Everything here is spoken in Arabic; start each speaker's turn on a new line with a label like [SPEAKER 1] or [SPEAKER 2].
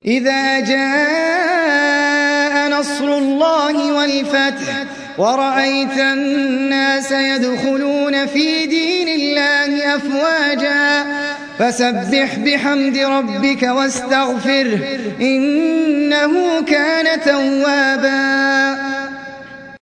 [SPEAKER 1] إذا جاء نصر الله والفتح ورأيت الناس يدخلون في دين الله أفواجا فسبح بحمد ربك واستغفره إنه كان توابا